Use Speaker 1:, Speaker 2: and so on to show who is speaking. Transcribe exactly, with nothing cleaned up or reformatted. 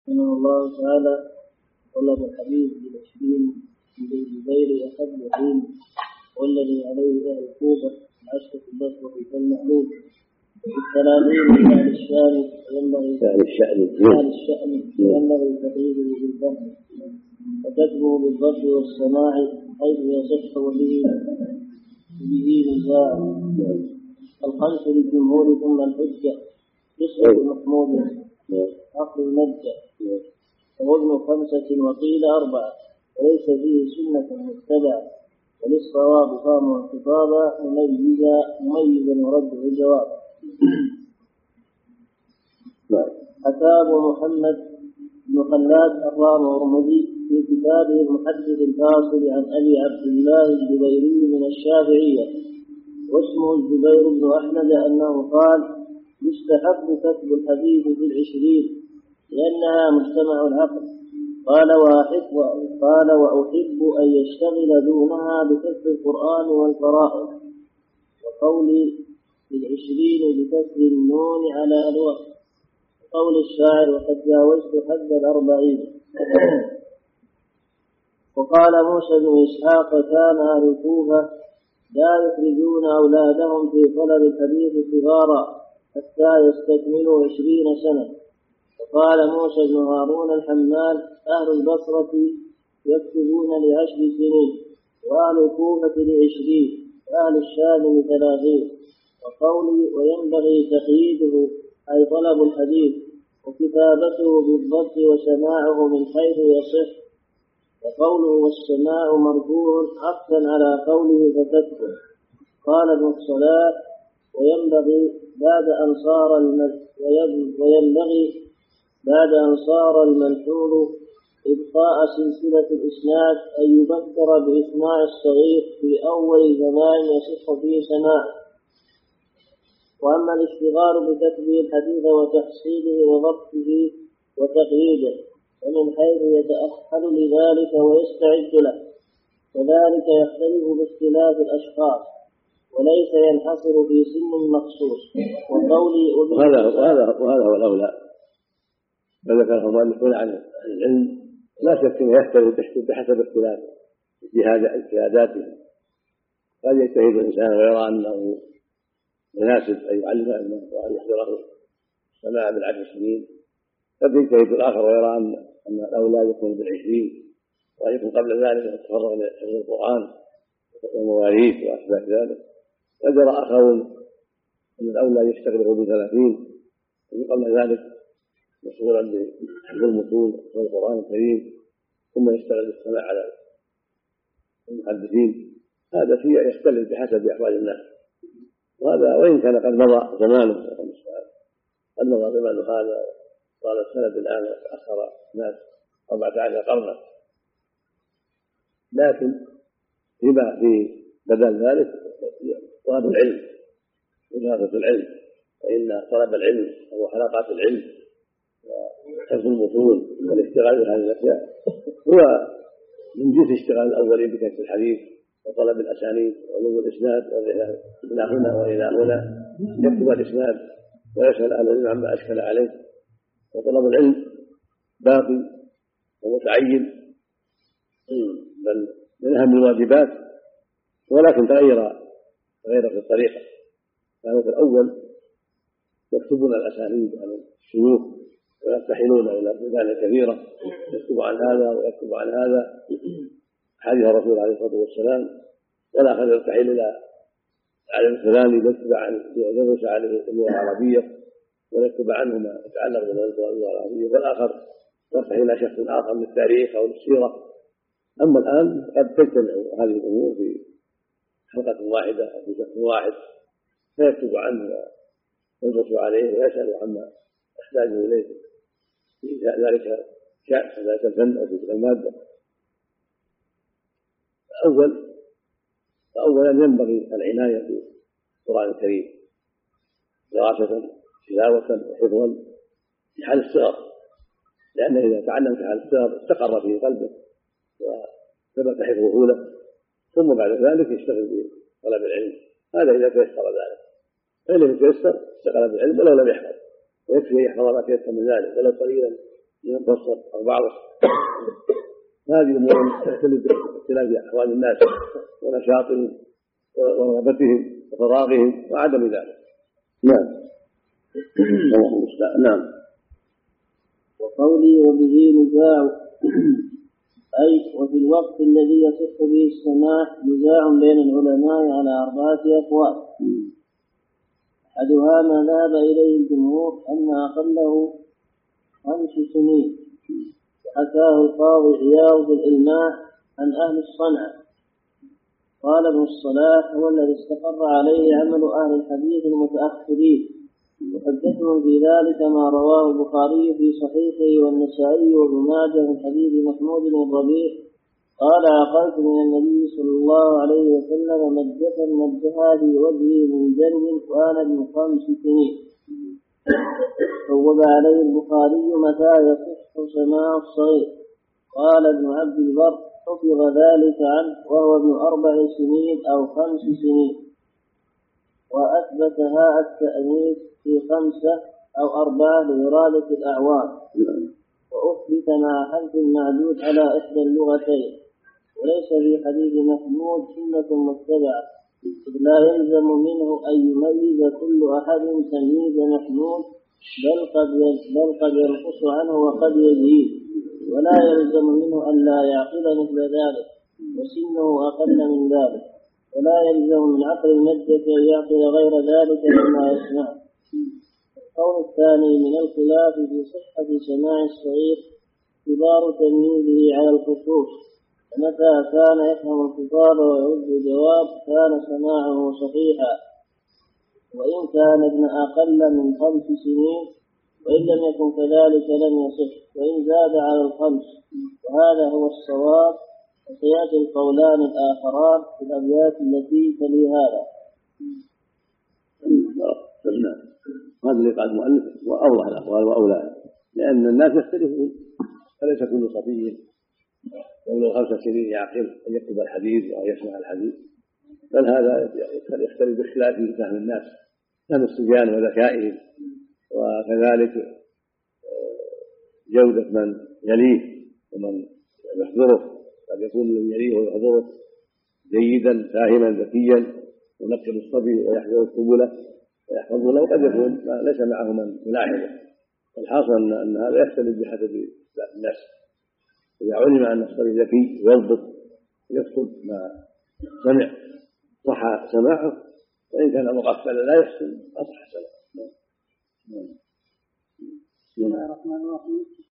Speaker 1: رحمه الله تعالى طلب الحديث بالعشرين من غير أحد حين والذي عليه أهل الكوفة العشرة البصرة كالمعلوم بالثلاثين من أهل الشام ينبغي
Speaker 2: أهل الشأن
Speaker 1: أهل الشأن ينبغي تقييده بالفهم وكتبه بالضبط والسماع حيث يصح وبه به نزاع. الخمس للجمهور ثم الحجة قصة محمود عقل المجة ووزن خمسة وقيل أربعة وليس فيه سنة متبعة وللصواب فهم خطابا مميزا مميزا ورده الجواب. أتى محمد بن خلاد الرام الرمذي في كتابه المحدث الفاصل عن أبي عبد الله الزبيري من الشافعية واسمه الزبير بن أحمد أنه قال يستحب كتب الحديث في العشرين لأنها مجتمع العقل. قال وأحب قال وأحب أن يشتغل دونها بكتب القرآن والفرائض. وقولي في العشرين بكسر النون على الوقت قول الشاعر وقد جاوزت حد الأربعين. وقال موسى بن إسحاق كان أهل الكوفة لا يخرجون أولادهم في طلب الحديث صغارا حتى يستكملوا عشرين سنة. وقال موسى بن هارون الحمال أهل البصرة يكتبون لعشر سنين وأهل الكوفة لعشرين وأهل الشام لثلاثين. وقولي وينبغي تقييده أي طلب الحديث وكتابته بالضبط وسماعه من حيث يصح. وقوله والسماع مرفوع عطفا على قوله فتكتب. قال ابن الصلاة وينبغي بعد أن صار وينبغي بعد أن صار المنحول إبقاء سلسلة الإسناد أن يذكر بإسماع الصغير في أول زمان يصح فيه سماع. وأما الاشتغال بكتبه الحديث وتحصيله وضبطه وتقييده ومن حيث يتأهل لذلك ويستعد له وذلك يختلف باختلاف الأشخاص وليس ينحصر في سن مخصوص. وقولي
Speaker 2: وهذا وهذا وهذا هو الأولى. فذكر المؤلفون عن العلم لا شك أنه يختلف بحسب اختلاف اجتهاداته. قد يجتهد الإنسان ويرى أنه مناسب أن يعلم ابنه وأن يحضره السماع بالعشر سنين. قد يجتهد الآخر ويرى أن أن الأولاد يكون بالعشرين وأن يكون قبل ذلك يتفرغ لحفظ القرآن والمواريث وأشباه ذلك. قد يرى آخرون أن الأولاد يشتغل بثلاثين وقبل ذلك مشغولا بحفظ المتون وحفظ القرآن الكريم ثم يشتغل بالسماع على المحدثين. هذا شيء يختلف بحسب أحوال الناس. وهذا وإن كان قد مضى زمانه قد مضى زمانه هذا قال السند الآن أخر الناس أربعة عشر قرنا. لكن فيما في بدل ذلك طلب العلم ودراسة العلم فإن طلب العلم أو حلقات العلم وحفظ المتون والاشتغال بهذه الأشياء هو من جنس اشتغال الأولين بكتب الحديث وطلب الأسانيد وعلوم الإسناد إلى هنا وإلى هنا يكتب الإسناد ويسأل أهل العلم عما أشكل عليه. وطلب العلم باقي ومتعين بل من أهم الواجبات ولكن تغير تغير في الطريقة. كانوا في الأول يكتبون الأسانيد عن الشيوخ ويرتحلون إلى بلدان كثيرة يكتب عن هذا ويكتب عن هذا حديث الرسول عليه الصلاة والسلام. والآخر يرتحل إلى العالم الفلاني يكتب عن يدرس عليه اللغة العربية ويكتب عنه ما يتعلق باللغة العربية. والآخر يرتحل إلى شخص آخر من التاريخ أو السيرة. أما الآن قد تجتمع هذه الأمور في حلقة واحدة أو في شخص واحد فيكتب عنه ويدرس عليه ويسأل عما يحتاج إليه في ذلك شأن ذلك الفن أو في تلك المادة. أول فأولا ينبغي العناية بالقرآن الكريم دراسة تلاوة وحفظا في حال الصغر، لأنه إذا تعلم في حال الصغر استقر في قلبه وثبت حفظه له ثم بعد ذلك يشتغل بطلب العلم. هذا إذا تيسر ذلك. فإن لم يتيسر اشتغل بالعلم ولو لم يحفظ ويكفي يحفظ ما تيسر من ذلك ولو قليلا ينبسط أو بعضه. هذه أمور تختلف باختلاف أحوال الناس ونشاطهم ورغبتهم وفراغهم وعدم ذلك. نعم. نعم.
Speaker 1: وقولي وبه نزاع أي وفي الوقت الذي يصح به السماع نزاع بين العلماء على أربعة أقوال. أحدها ما ذهب إليه الجمهور أن أقله خمس سنين، وحكاه القاضي عياض في الإلماع عن أهل الصنعة. قال ابن الصلاح هو الذي استقر عليه عمل أهل الحديث المتأخرين، وحدثهم في ذلك ما رواه البخاري في صحيحه والنسائي وابن ماجه من حديث محمود بن الربيع قال عقلت من النبي صلى الله عليه وسلم مجة مجها في وجهه من جنب وأنا ابن خمس سنين. صوب عليه البخاري متى يصح سماع الصغير. قال ابن عبد البر حفظ ذلك عنه وهو ابن أربع سنين أو خمس سنين، وأثبتها التأنيث في خمسة أو أربعة لإرادة الأعوام، وأثبت مع حذف المعدود على إحدى اللغتين. وليس في حديث محمود سنة متبعة، إذ لا يلزم منه أن يميز كل أحد تمييز محمود، بل قد بل قد ينقص عنه وقد يزيد، ولا يلزم منه أن لا يعقل مثل ذلك وسنه أقل من ذلك، ولا يلزم من عقل المجة أن يعقل غير ذلك مما يسمع. القول الثاني من الخلاف في صحة سماع الصغير كبار تمييزه على الخصوص، فمتى كان يفهم الخطاب ويرد الجواب كان سماعه صحيحا، وإن كان ابن أقل من خمس سنين، وإن لم يكن كذلك لم يصح، وإن زاد على الخمس، وهذا هو الصواب. وسيأتي القولان الآخران في الأبيات التي تلي هذا.
Speaker 2: هذا اللي قال المؤلف وأوضح الأقوال وأولاها، لأن الناس يختلفون، فليس كل صبي يبلغ خمس سنين يعقل أن يكتب الحديث أو يسمع الحديث، بل هذا يختلف باختلاف فهم الناس، فهم الصبيان وذكائهم، وكذلك جودة من يليه ومن يحضره، قد يكون من يليه ويحضره جيدا فاهما ذكيا ينقل الصبي ويحضر القبلة ويحفظه له، قد يكون ليس معه من يلاحظه. الحاصل أن, أن هذا يختلف بحسب الناس. إذا علم أن الصبي ذكي يضبط يكتب ما سمع صح سماعه، وإن كان مغفلا لا يحسن أصح سماعه.
Speaker 3: بسم الله الرحمن الرحيم.